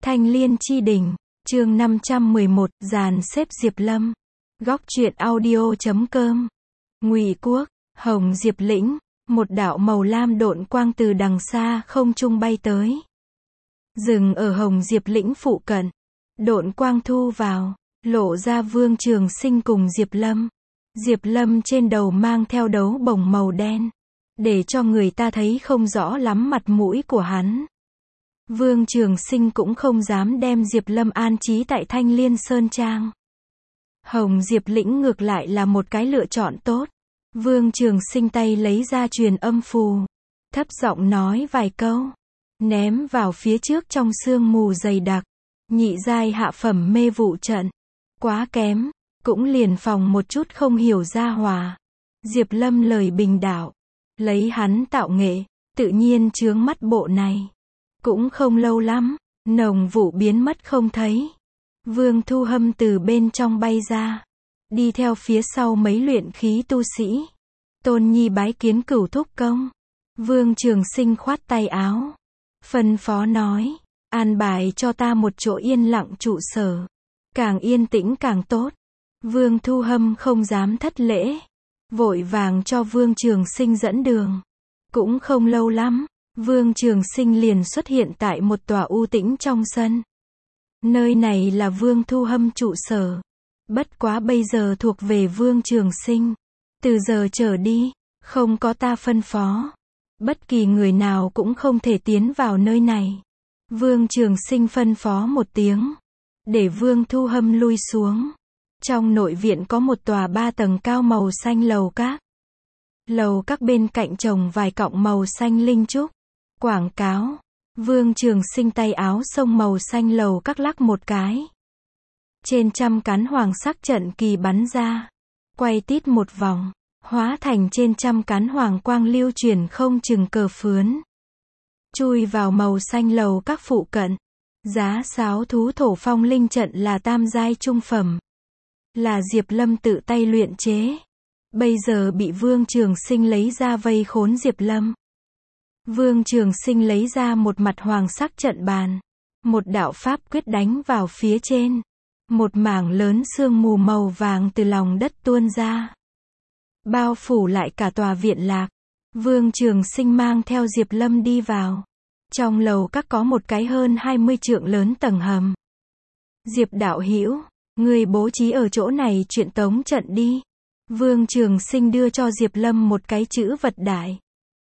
Thanh Liên Chi Đỉnh, chương 511, dàn xếp Diệp Lâm. Góc truyện audio.com. Ngụy Quốc, Hồng Diệp Lĩnh, một đạo màu lam độn quang từ đằng xa không trung bay tới. Dừng ở Hồng Diệp Lĩnh phụ cận. Độn quang thu vào, lộ ra Vương Trường Sinh cùng Diệp Lâm. Diệp Lâm trên đầu mang theo đấu bổng màu đen, để cho người ta thấy không rõ lắm mặt mũi của hắn. Vương Trường Sinh cũng không dám đem Diệp Lâm an trí tại Thanh Liên Sơn Trang. Hồng Diệp Lĩnh ngược lại là một cái lựa chọn tốt. Vương Trường Sinh tay lấy ra truyền âm phù, thấp giọng nói vài câu, ném vào phía trước trong sương mù dày đặc. Nhị giai hạ phẩm mê vụ trận, quá kém, cũng liền phòng một chút không hiểu ra hòa. Diệp Lâm lời bình đạo, lấy hắn tạo nghệ, tự nhiên chướng mắt bộ này. Cũng không lâu lắm, nồng vụ biến mất không thấy. Vương Thu Hâm từ bên trong bay ra, đi theo phía sau mấy luyện khí tu sĩ. Tôn Nhi bái kiến Cửu thúc công. Vương Trường Sinh khoát tay áo, phân phó nói, an bài cho ta một chỗ yên lặng trụ sở, càng yên tĩnh càng tốt. Vương Thu Hâm không dám thất lễ, vội vàng cho Vương Trường Sinh dẫn đường. Cũng không lâu lắm, Vương Trường Sinh liền xuất hiện tại một tòa u tĩnh trong sân. Nơi này là Vương Thu Hâm trụ sở, bất quá bây giờ thuộc về Vương Trường Sinh. Từ giờ trở đi, không có ta phân phó, bất kỳ người nào cũng không thể tiến vào nơi này. Vương Trường Sinh phân phó một tiếng, để Vương Thu Hâm lui xuống. Trong nội viện có một tòa 3 tầng cao màu xanh lầu các. Lầu các bên cạnh trồng vài cọng màu xanh linh trúc. Quảng cáo. Vương Trường Sinh tay áo xông màu xanh lầu các lắc một cái. Trên trăm cán hoàng sắc trận kỳ bắn ra, quay tít một vòng, hóa thành trên trăm cán hoàng quang lưu chuyển không chừng cờ phướn, chui vào màu xanh lầu các phụ cận. Giá sáo thú thổ phong linh trận là tam giai trung phẩm, là Diệp Lâm tự tay luyện chế, bây giờ bị Vương Trường Sinh lấy ra vây khốn Diệp Lâm. Vương Trường Sinh lấy ra một mặt hoàng sắc trận bàn, một đạo pháp quyết đánh vào phía trên, một mảng lớn sương mù màu vàng từ lòng đất tuôn ra, bao phủ lại cả tòa viện lạc. Vương Trường Sinh mang theo Diệp Lâm đi vào. Trong lầu các có một cái hơn 20 trượng lớn tầng hầm. Diệp đạo hữu, người bố trí ở chỗ này chuyện tống trận đi. Vương Trường Sinh đưa cho Diệp Lâm một cái chữ vật đại,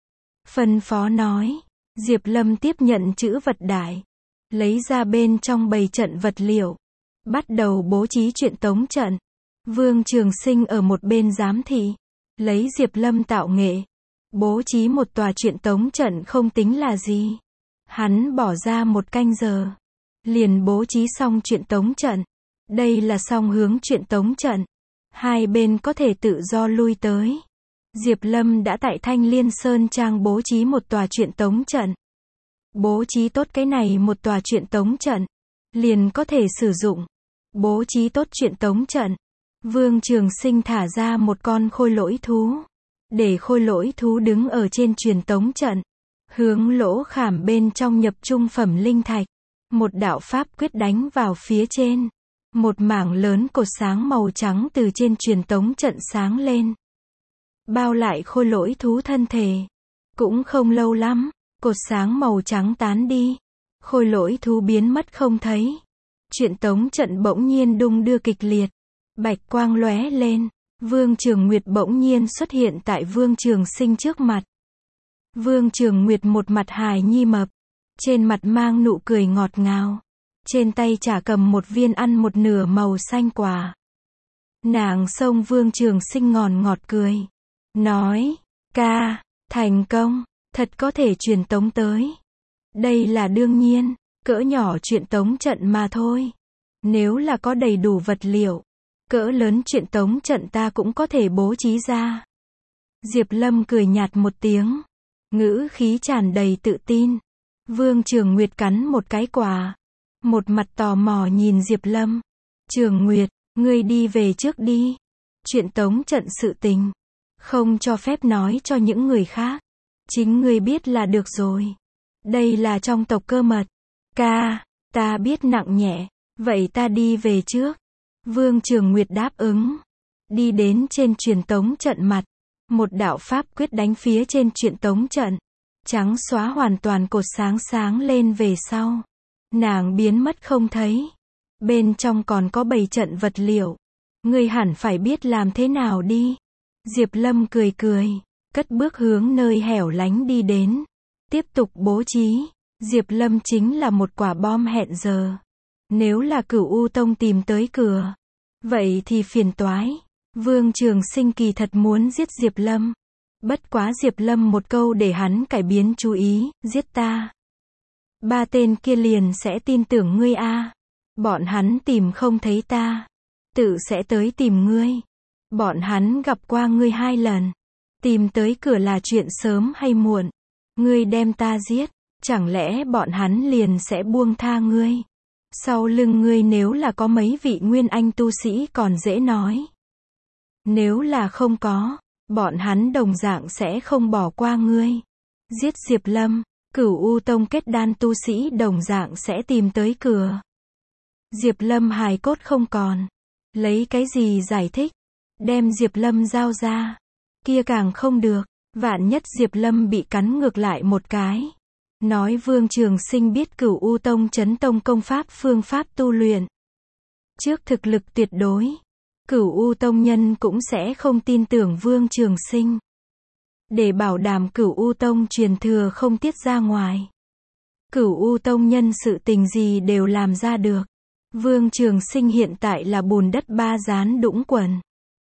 phân phó nói. Diệp Lâm tiếp nhận chữ vật đại, lấy ra bên trong bày trận vật liệu, bắt đầu bố trí chuyện tống trận. Vương Trường Sinh ở một bên giám thị, lấy Diệp Lâm tạo nghệ, bố trí một tòa chuyện tống trận không tính là gì. Hắn bỏ ra 1 canh giờ, liền bố trí xong chuyện tống trận. Đây là song hướng chuyện tống trận, hai bên có thể tự do lui tới. Diệp Lâm đã tại Thanh Liên Sơn Trang bố trí một tòa chuyện tống trận. Bố trí tốt cái này một tòa chuyện tống trận, liền có thể sử dụng. Bố trí tốt chuyện tống trận, Vương Trường Sinh thả ra một con khôi lỗi thú, để khôi lỗi thú đứng ở trên truyền tống trận, hướng lỗ khảm bên trong nhập trung phẩm linh thạch. Một đạo pháp quyết đánh vào phía trên, một mảng lớn cột sáng màu trắng từ trên truyền tống trận sáng lên, bao lại khôi lỗi thú thân thể. Cũng không lâu lắm, cột sáng màu trắng tán đi, khôi lỗi thú biến mất không thấy. Truyền tống trận bỗng nhiên đung đưa kịch liệt, bạch quang lóe lên. Vương Trường Nguyệt bỗng nhiên xuất hiện tại Vương Trường Sinh trước mặt. Vương Trường Nguyệt một mặt hài nhi mập, trên mặt mang nụ cười ngọt ngào, trên tay chả cầm một viên ăn một nửa màu xanh quả. Nàng xông Vương Trường Sinh ngọt cười, nói, ca, thành công, thật có thể truyền tống tới. Đây là đương nhiên, cỡ nhỏ chuyện tống trận mà thôi. Nếu là có đầy đủ vật liệu, cỡ lớn chuyện tống trận ta cũng có thể bố trí ra. Diệp Lâm cười nhạt một tiếng, ngữ khí tràn đầy tự tin. Vương Trường Nguyệt cắn một cái quả, một mặt tò mò nhìn Diệp Lâm. Trường Nguyệt, ngươi đi về trước đi. Chuyện tống trận sự tình, không cho phép nói cho những người khác. Chính ngươi biết là được rồi. Đây là trong tộc cơ mật. Ca, Ta biết nặng nhẹ, vậy ta đi về trước. Vương Trường Nguyệt đáp ứng. Đi đến trên truyền tống trận mặt. Một đạo pháp quyết đánh phía trên truyền tống trận. Trắng xóa hoàn toàn cột sáng sáng lên về sau. Nàng biến mất không thấy. Bên trong còn có bày trận vật liệu. Ngươi hẳn phải biết làm thế nào đi. Diệp Lâm cười cười, cất bước hướng nơi hẻo lánh đi đến. Tiếp tục bố trí. Diệp Lâm chính là một quả bom hẹn giờ. Nếu là Cửu U Tông tìm tới cửa, vậy thì phiền toái. Vương Trường Sinh kỳ thật muốn giết Diệp Lâm. Bất quá Diệp Lâm một câu để hắn cải biến chú ý, giết ta. Ba tên kia liền sẽ tin tưởng ngươi a. Bọn hắn tìm không thấy ta, tự sẽ tới tìm ngươi. Bọn hắn gặp qua ngươi 2 lần. Tìm tới cửa là chuyện sớm hay muộn. Ngươi đem ta giết, chẳng lẽ bọn hắn liền sẽ buông tha ngươi? Sau lưng ngươi nếu là có mấy vị nguyên anh tu sĩ còn dễ nói. Nếu là không có, bọn hắn đồng dạng sẽ không bỏ qua ngươi. Giết Diệp Lâm, Cửu U Tông kết đan tu sĩ đồng dạng sẽ tìm tới cửa. Diệp Lâm hài cốt không còn. Lấy cái gì giải thích? Đem Diệp Lâm giao ra. Kia càng không được. Vạn nhất Diệp Lâm bị cắn ngược lại một cái. Nói Vương Trường Sinh biết Cửu U Tông Chấn Tông công pháp phương pháp tu luyện. Trước thực lực tuyệt đối, Cửu U Tông nhân cũng sẽ không tin tưởng Vương Trường Sinh. Để bảo đảm Cửu U Tông truyền thừa không tiết ra ngoài. Cửu U Tông nhân sự tình gì đều làm ra được. Vương Trường Sinh hiện tại là bùn đất ba dán đũng quần.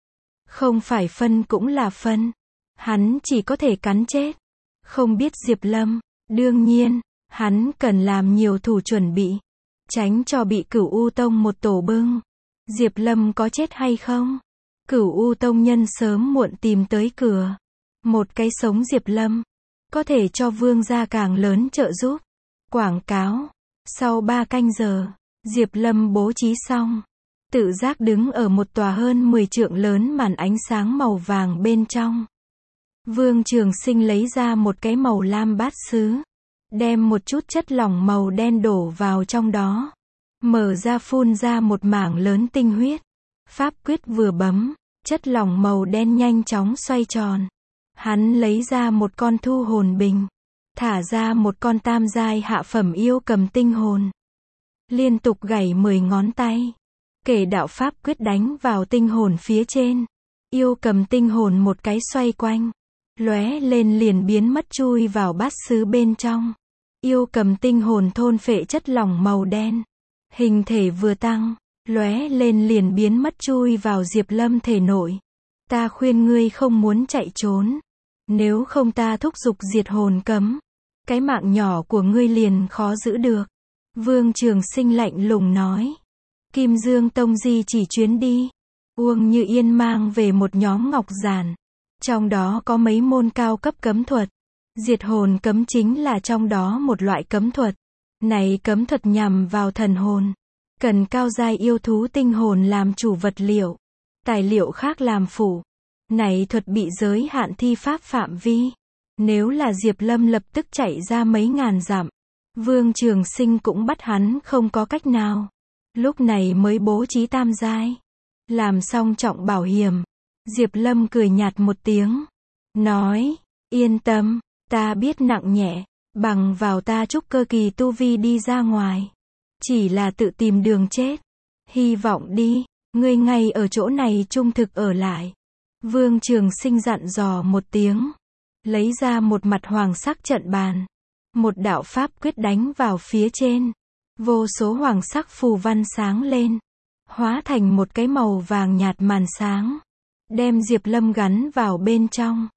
Không phải phân cũng là phân. Hắn chỉ có thể cắn chết. Không biết Diệp Lâm, đương nhiên, hắn cần làm nhiều thủ chuẩn bị. Tránh cho bị Cửu U Tông một tổ bưng. Diệp Lâm có chết hay không? Cửu U Tông nhân sớm muộn tìm tới cửa. Một cái sống Diệp Lâm, có thể cho Vương gia càng lớn trợ giúp. Quảng cáo. Sau 3 canh giờ, Diệp Lâm bố trí xong. Tự giác đứng ở một tòa hơn 10 trượng lớn màn ánh sáng màu vàng bên trong. Vương Trường Sinh lấy ra một cái màu lam bát sứ. Đem một chút chất lỏng màu đen đổ vào trong đó. Mở ra phun ra một mảng lớn tinh huyết. Pháp quyết vừa bấm, chất lỏng màu đen nhanh chóng xoay tròn. Hắn lấy ra một con thu hồn bình. Thả ra một con tam giai hạ phẩm yêu cầm tinh hồn. Liên tục gảy 10 ngón tay. Kể đạo pháp quyết đánh vào tinh hồn phía trên. Yêu cầm tinh hồn một cái xoay quanh. Lóe lên liền biến mất chui vào bát sứ bên trong. Yêu cầm tinh hồn thôn phệ chất lỏng màu đen. Hình thể vừa tăng, lóe lên liền biến mất chui vào Diệp Lâm thể nội. Ta khuyên ngươi không muốn chạy trốn. Nếu không ta thúc giục diệt hồn cấm. Cái mạng nhỏ của ngươi liền khó giữ được. Vương Trường Sinh lạnh lùng nói. Kim Dương Tông di chỉ chuyến đi. Uông Như Yên mang về một nhóm ngọc giản. Trong đó có mấy môn cao cấp cấm thuật. Diệt hồn cấm chính là trong đó một loại cấm thuật. Này cấm thuật nhằm vào thần hồn. Cần cao giai yêu thú tinh hồn làm chủ vật liệu. Tài liệu khác làm phụ. Này thuật bị giới hạn thi pháp phạm vi. Nếu là Diệp Lâm lập tức chạy ra mấy ngàn dặm. Vương Trường Sinh cũng bắt hắn không có cách nào. Lúc này mới bố trí tam giai. Làm xong trọng bảo hiểm. Diệp Lâm cười nhạt một tiếng. Nói, yên tâm, ta biết nặng nhẹ. Bằng vào ta trúc cơ kỳ tu vi đi ra ngoài. Chỉ là tự tìm đường chết. Hy vọng đi, ngươi ngay ở chỗ này trung thực ở lại. Vương Trường Sinh dặn dò một tiếng. Lấy ra một mặt hoàng sắc trận bàn. Một đạo pháp quyết đánh vào phía trên. Vô số hoàng sắc phù văn sáng lên. Hóa thành một cái màu vàng nhạt màn sáng. Đem Diệp Lâm gắn vào bên trong.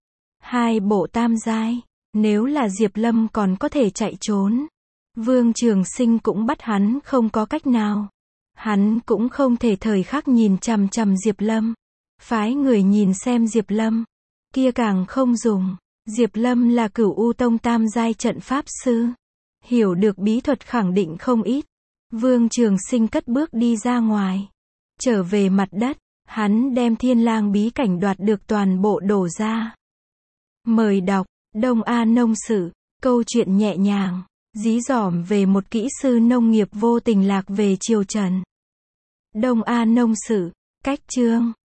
2 bộ tam giai. Nếu là Diệp Lâm còn có thể chạy trốn. Vương Trường Sinh cũng bắt hắn không có cách nào. Hắn cũng không thể thời khắc nhìn chằm chằm Diệp Lâm. Phái người nhìn xem Diệp Lâm. Kia càng không dùng. Diệp Lâm là Cửu U Tông tam giai trận pháp sư. Hiểu được bí thuật khẳng định không ít. Vương Trường Sinh cất bước đi ra ngoài. Trở về mặt đất. Hắn đem Thiên Lang bí cảnh đoạt được toàn bộ đổ ra. Mời đọc, Đông A Nông Sự, câu chuyện nhẹ nhàng, Dí dỏm về một kỹ sư nông nghiệp vô tình lạc về triều Trần. Đông An nông sự. Cách chương